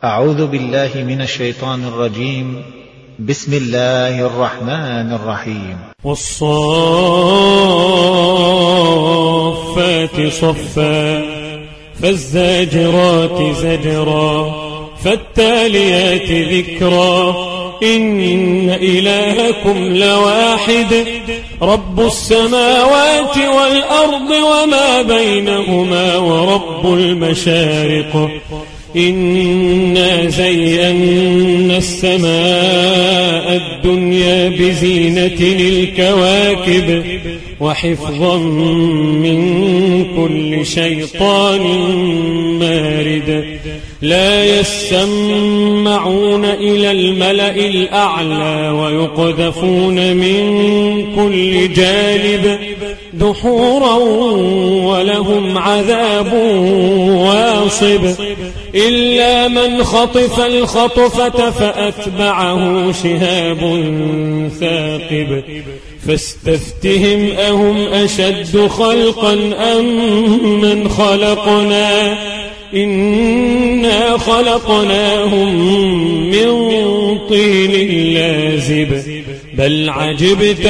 أعوذ بالله من الشيطان الرجيم. بسم الله الرحمن الرحيم. والصافات صفا فالزاجرات زجرا فالتاليات ذكرا إن إلهكم لواحد رب السماوات والأرض وما بينهما ورب المشارق إنا زينا السماء الدنيا بزينة الكواكب وحفظا من كل شيطان مارد لا يسمعون إلى الملأ الأعلى ويقذفون من كل جانب دحورا ولهم عذاب واصب إلا من خطف الخطفة فأتبعه شهاب ثاقب فاستفتهم أهم أشد خلقا أم من خلقنا إنا خلقناهم من طين لازب بل عجبت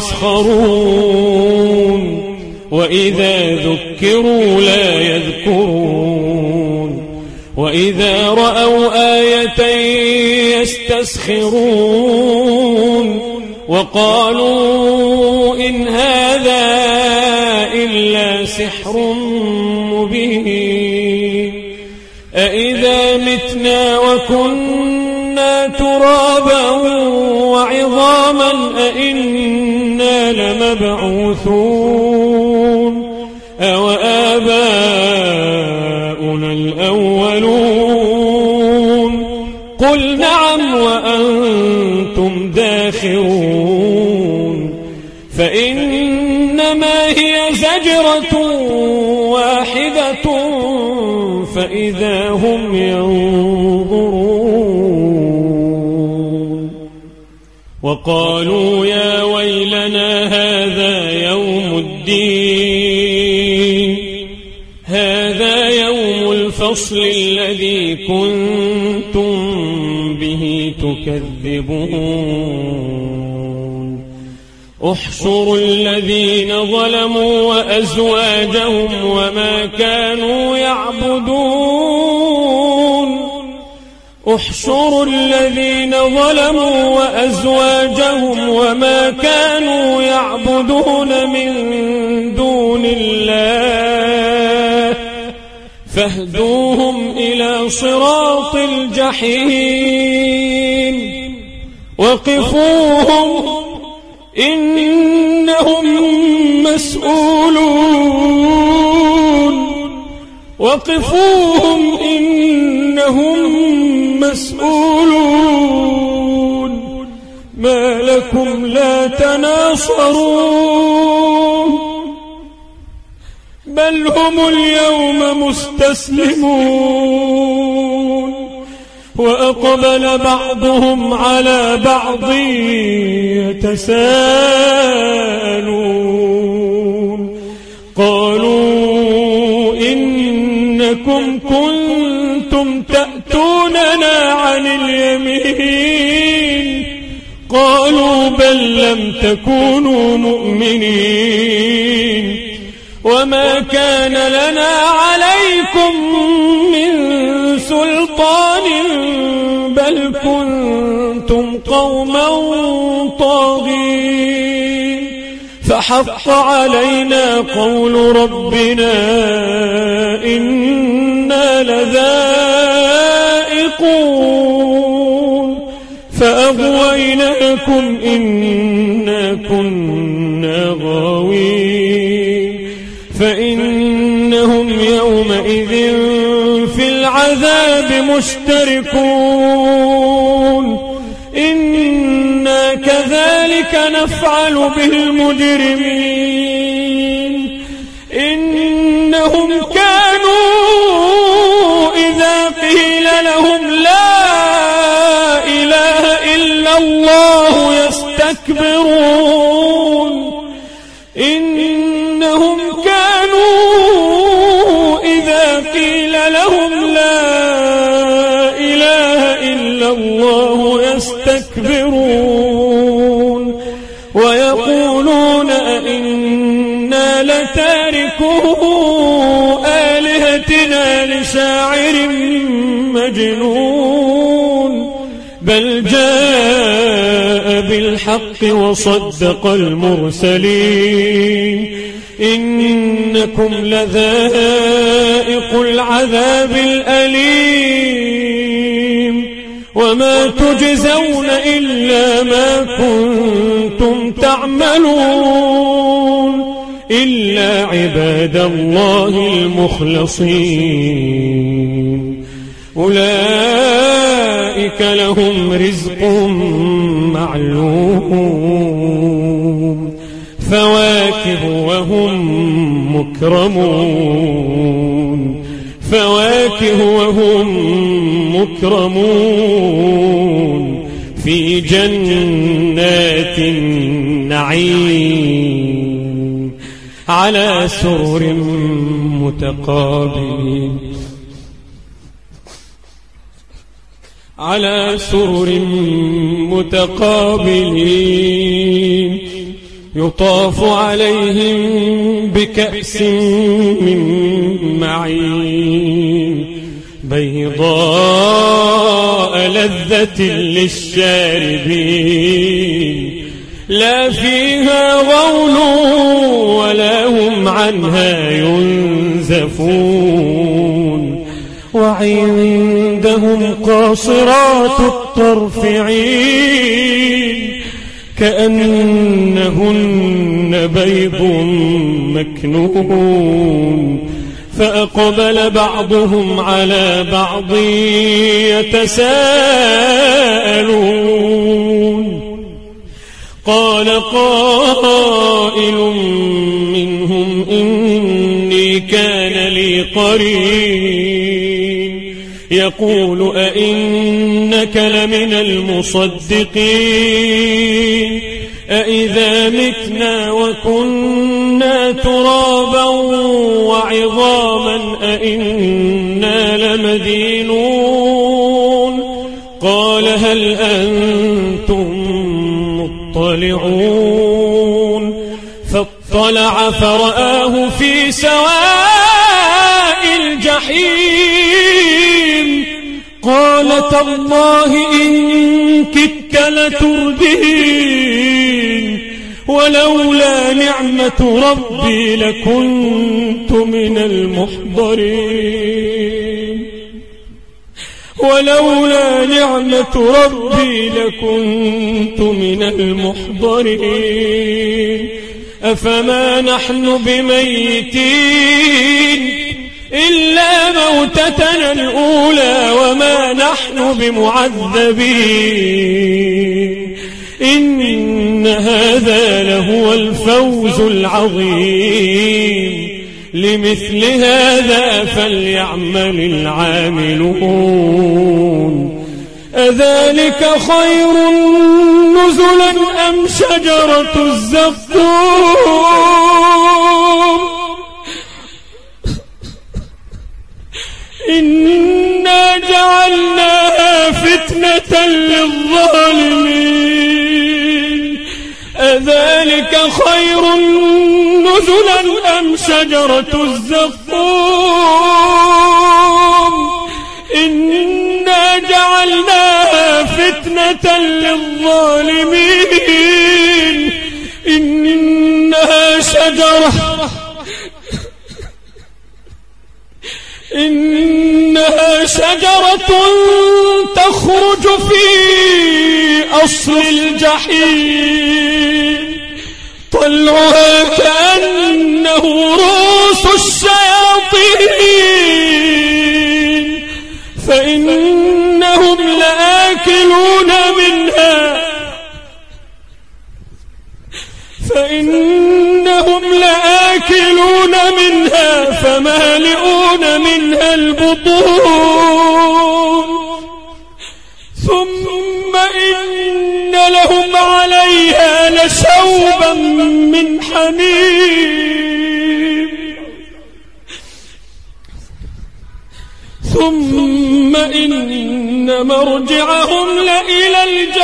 ويسخرون وإذا ذكروا لا يذكرون وإذا رأوا آية يستسخرون وقالوا إن هذا إلا سحر مبين أإذا متنا وكنا ترابا وعظاما أإنا لمبعوثون أو آباؤنا الأولون قل نعم وأنتم داخرون فإنما هي زجرة واحدة فإذا هم ينظرون وقالوا يا ويلنا هذا يوم الدين هذا يوم الفصل الذي كنتم به تكذبون احشروا الذين ظلموا وأزواجهم وما كانوا يعبدون احشروا الذين ظلموا وأزواجهم وما كانوا يعبدون من دون الله فاهدوهم إلى صراط الجحيم وقفوهم إنهم مسؤولون وقفوهم إنهم مسؤولون ما لكم لا تناصرون بل هم اليوم مستسلمون وأقبل بعضهم على بعض يتساءلون قالوا إنكم كنتم تأتوننا عن اليمين قالوا بل لم تكونوا مؤمنين وما كان لنا عليكم من سلطان بل كنتم قوما طاغين فحق علينا قول ربنا إنا لذائقون فأغويناكم إنا كنا غاوين فإنهم يومئذ في العذاب مشتركون إنا كذلك نفعل بالمجرمين إنهم كانوا إذا قيل لهم لا إله إلا الله يستكبرون إنهم كانوا إذا قيل لهم لا إله الله يستكبرون ويقولون أئنا لتاركو آلهتنا لشاعر مجنون بل جاء بالحق وصدق المرسلين إنكم لذائق العذاب الأليم وما تجزون إلا ما كنتم تعملون إلا عباد الله المخلصين أولئك لهم رزق معلوم فواكه وهم مكرمون في جنات النعيم على سرر متقابلين يطاف عليهم بكأس من معين بيضاء لذة للشاربين لا فيها غول ولا هم عنها ينزفون وعندهم قاصرات الطرف عين كأنهن بيض مكنون فأقبل بعضهم على بعض يتساءلون قال قائل منهم إني كان لي قرين يقول أئنك لمن المصدقين أئذا متنا وكنا ترابا وعظاما أئنا لمدينون قال هل أنتم مطلعون فاطلع فرآه في سواء الجحيم قال تالله إن كدت لتردين ولولا نعمة ربي لكنت من المحضرين أفما نحن بميتين إلا موتتنا الأولى وما نحن بمعذبين إن هذا لهو الفوز العظيم لمثل هذا فليعمل العاملون أذلك خير نزلا أم شجرة الزقوم إنا جعلناها فتنة للظالمين أذلك خير نزلا أم شجرة الزقوم إنا جعلناها فتنة للظالمين إنها شجرة تخرج في أصل الجحيم طلعها كأنه رؤوس الشياطين فإنهم لآكلون منها فمالئون منها البطون ثم إن لهم عليها لشوبا من حميم ثم إن مرجعهم لإلى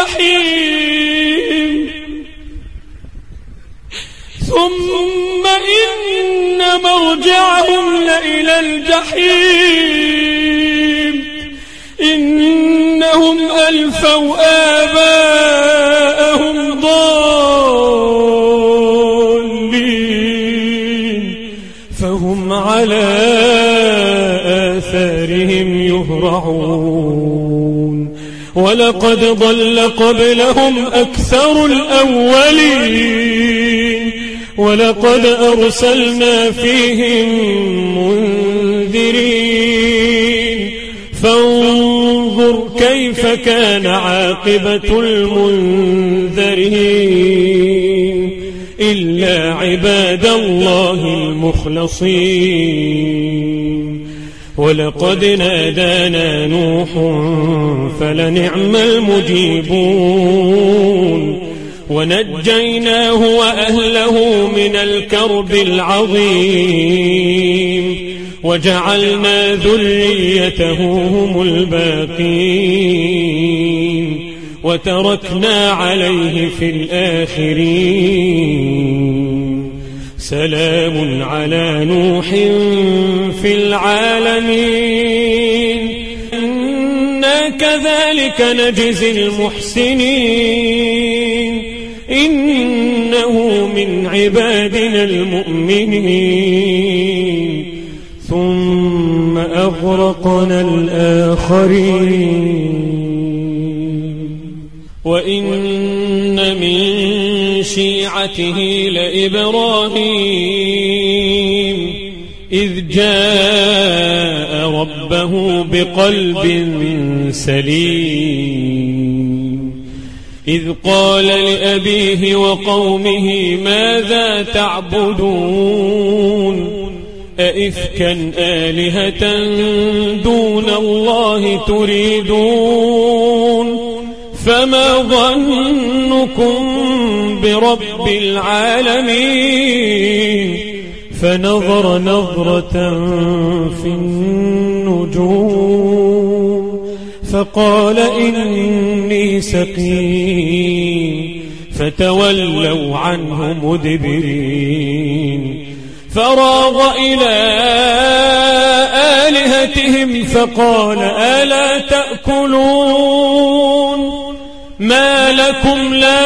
الجحيم ثم إن مرجعهم لإلى الجحيم إنهم ألفوا آباءهم ضالين فهم على آثارهم يهرعون ولقد ضل قبلهم أكثر الأولين ولقد أرسلنا فيهم منذرين فانظر كيف كان عاقبة المنذرين إلا عباد الله المخلصين ولقد نادانا نوح فلنعم المجيبون ونجيناه وأهله من الكرب العظيم وجعلنا ذريته هم الباقين وتركنا عليه في الآخرين سلام على نوح في العالمين إنا كذلك نجزي المحسنين إنه من عبادنا المؤمنين ثم أغرقنا الآخرين وإن من شيعته لإبراهيم إذ جاء ربه بقلب سليم إذ قال لأبيه وقومه ماذا تعبدون أئفكا آلهة دون الله تريدون فما ظنكم برب العالمين فنظر نظرة في النجوم فقال إني سقيم فتولوا عنه مدبرين فراغ إلى آلهتهم فقال ألا تأكلون ما لكم لا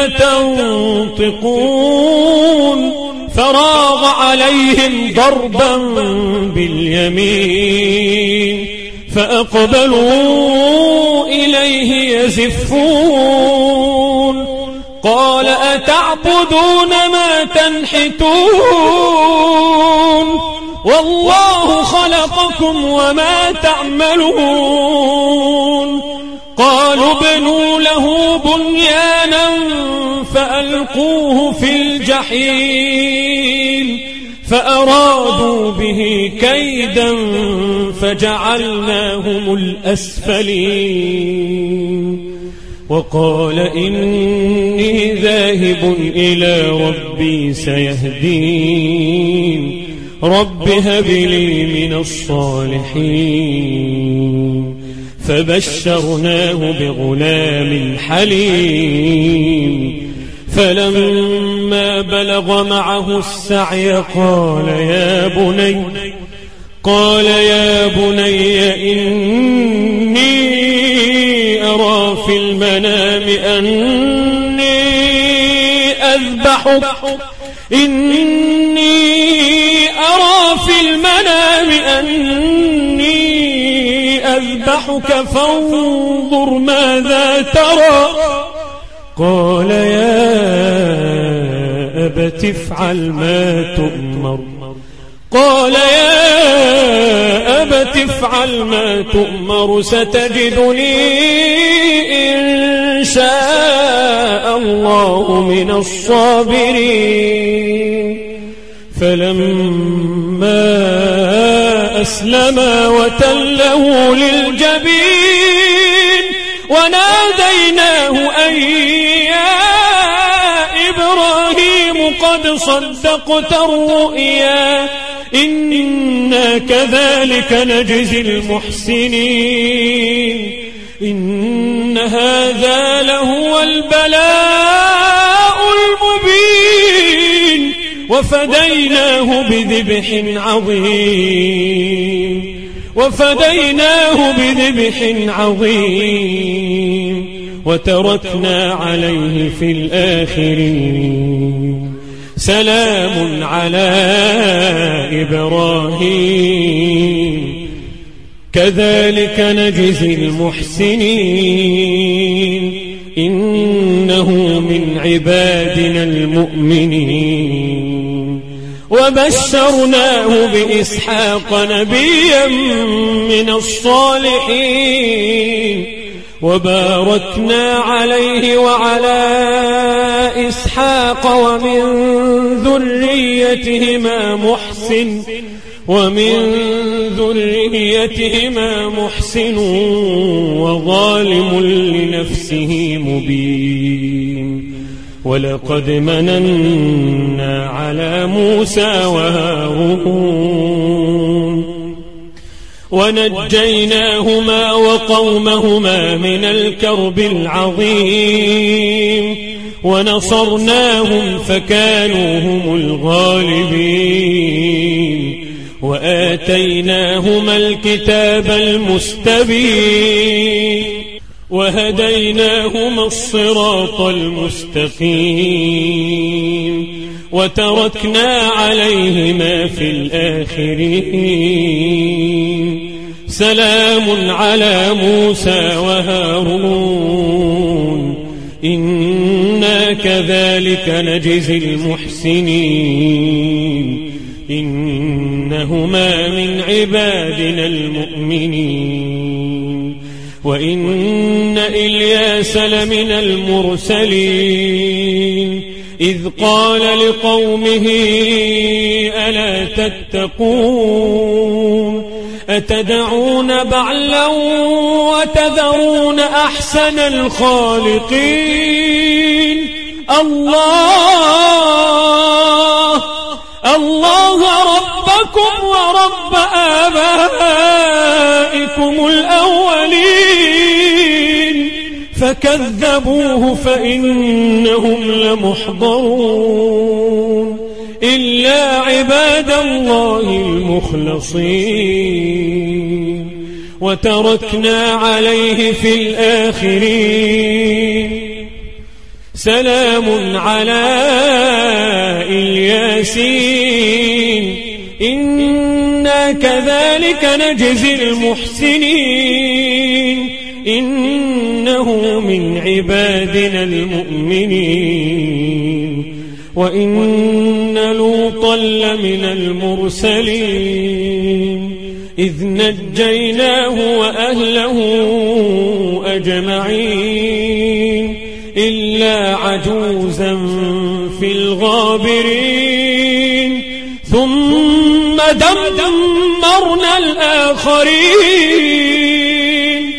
تنطقون فراغ عليهم ضربا باليمين فأقبلوا إليه يزفون قال أتعبدون ما تنحتون والله خلقكم وما تعملون قالوا ابنوا له بنيانا فألقوه في الجحيم فأرادوا به كيدا فجعلناهم الأسفلين وقال إني ذاهب إلى ربي سيهدين رب هب لي من الصالحين فبشرناه بغلام حليم فلما بلغ معه السعي قال يا بني إني أرى في المنام أني أذبحك فانظر ماذا ترى قال يا أبت افعل ما تؤمر ستجدني إن شاء الله من الصابرين فلما أسلما وتله للجبين وناديناه أن يا إبراهيم قد صدقت الرؤيا إنا إنا كذلك نجزي المحسنين إن هذا لهو البلاء المبين وفديناه بذبح عظيم وتركنا عليه في الآخرين سلام على إبراهيم كذلك نجزي المحسنين إنه من عبادنا المؤمنين وبشرناه بإسحاق نبيا من الصالحين وباركنا عليه وعلى إسحاق ومن ذريتهما محسن وظالم لنفسه مبين ولقد مننا على موسى وهارون ونجيناهما وقومهما من الكرب العظيم ونصرناهم فكانوا هم الغالبين وآتيناهما الكتاب المستبين وهديناهما الصراط المستقيم وتركنا عليهما في الآخرين سلام على موسى وهارون إنا كذلك نجزي المحسنين إنهما من عبادنا المؤمنين وإن إلياس لمن المرسلين إذ قال لقومه ألا تتقون أتدعون بعلا وتذرون أحسن الخالقين الله ربكم ورب آبائكم الأولين فكذبوه فإنهم لمحضرون إلا عباد الله المخلصين وتركنا عليه في الآخرين سلام على الياسين إنا كذلك نجزي المحسنين إنه من عبادنا المؤمنين وإن لوطا لمن المرسلين إذ نجيناه وأهله أجمعين إلا عجوزا في الغابرين ثم دمرنا الآخرين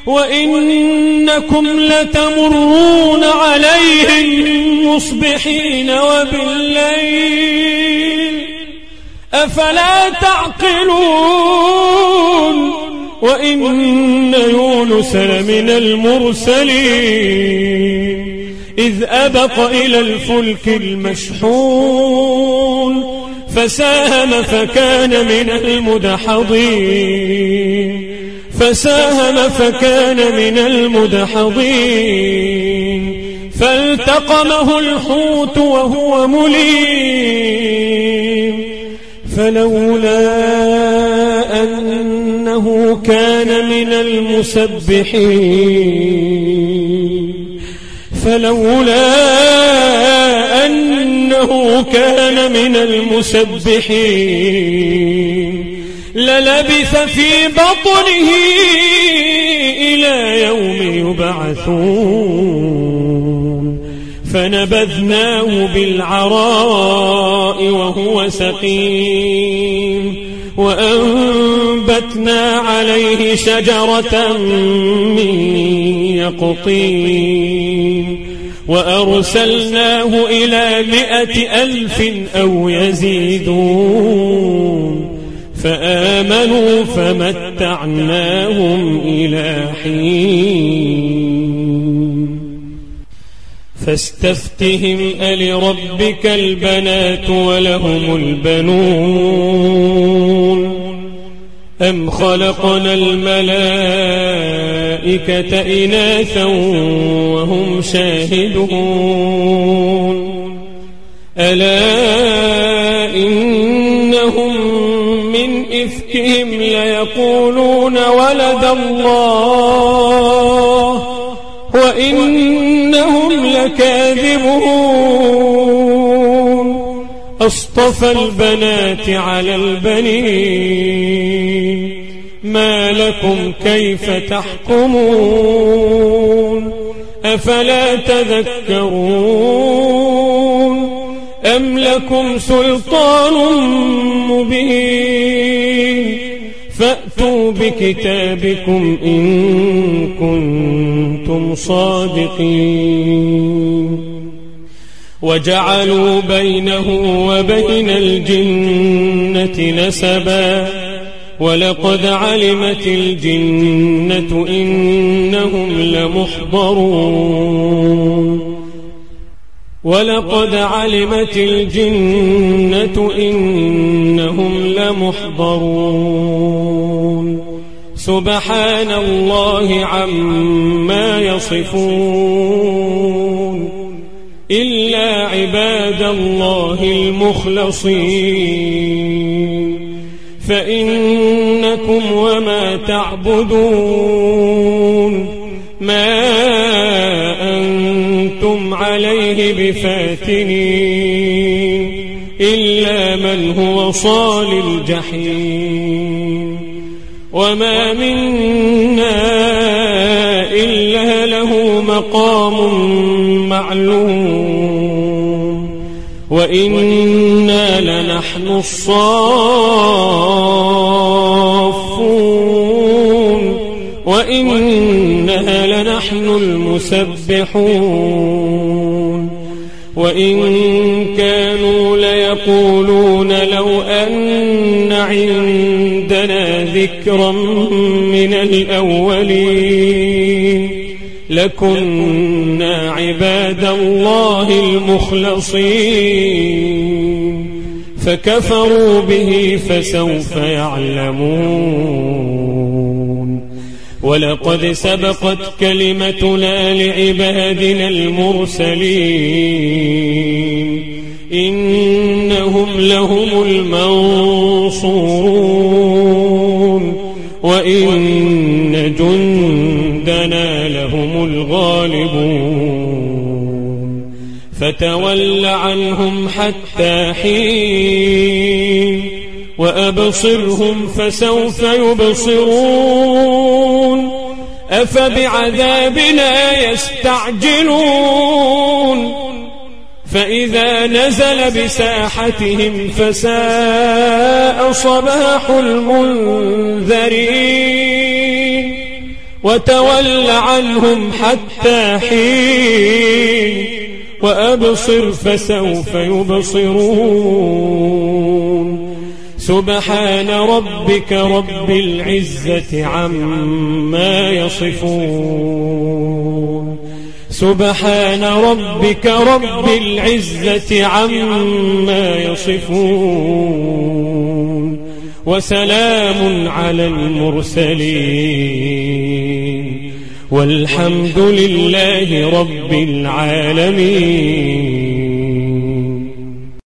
وإنكم لتمرون عليهم مصبحين وبالليل أفلا تعقلون وإن يونس لمن المرسلين إذ أبق إلى الفلك المشحون فساهم فكان من المدحضين فالتقمه الحوت وهو مليم فلولا أنه كان من المسبحين للبث في بطنه إلى يوم يبعثون فنبذناه بالعراء وهو سقيم وأنبتنا عليه شجرة من يقطين وأرسلناه إلى 100,000 أو يزيدون فآمنوا فمتعناهم إلى حين فاستفتهم ألربك البنات ولهم البنون أم خلقنا الملائكة إناثا وهم شاهدون ألا إنهم من إفكهم ليقولون ولد الله وإنهم لكاذبون أصطفى البنات على البنين ما لكم كيف تحكمون أفلا تذكرون أم لكم سلطان مبين فأتوا بكتابكم إن كنتم صادقين وجعلوا بينه وبين الجنة نسبا ولقد علمت الجنة إنهم لمحضرون ولقد علمت الجنة إنهم لمحضرون سبحان الله عما يصفون إلا عباد الله المخلصين فإنكم وما تعبدون ما أنتم عليه بفاتنين إلا من هو صال الجحيم وما منا إلا له مقام معلوم وإنا لنحن الصافون وإنها لنحن المسبحون وإن كانوا ليقولون لو أن عندنا ذكرا من الأولين لكنا عباد الله المخلصين فكفروا به فسوف يعلمون ولقد سبقت كلمتنا لعبادنا المرسلين إنهم لهم المنصورون وإن جندنا لهم الغالبون فتول عنهم حتى حين وأبصرهم فسوف يبصرون أفبعذابنا يستعجلون فإذا نزل بساحتهم فساء صباح المنذرين وتول عنهم حتى حين وأبصر فسوف يبصرون سبحان ربك رب العزة عما يصفون سبحان ربك رب العزة عما يصفون وسلام على المرسلين والحمد لله رب العالمين.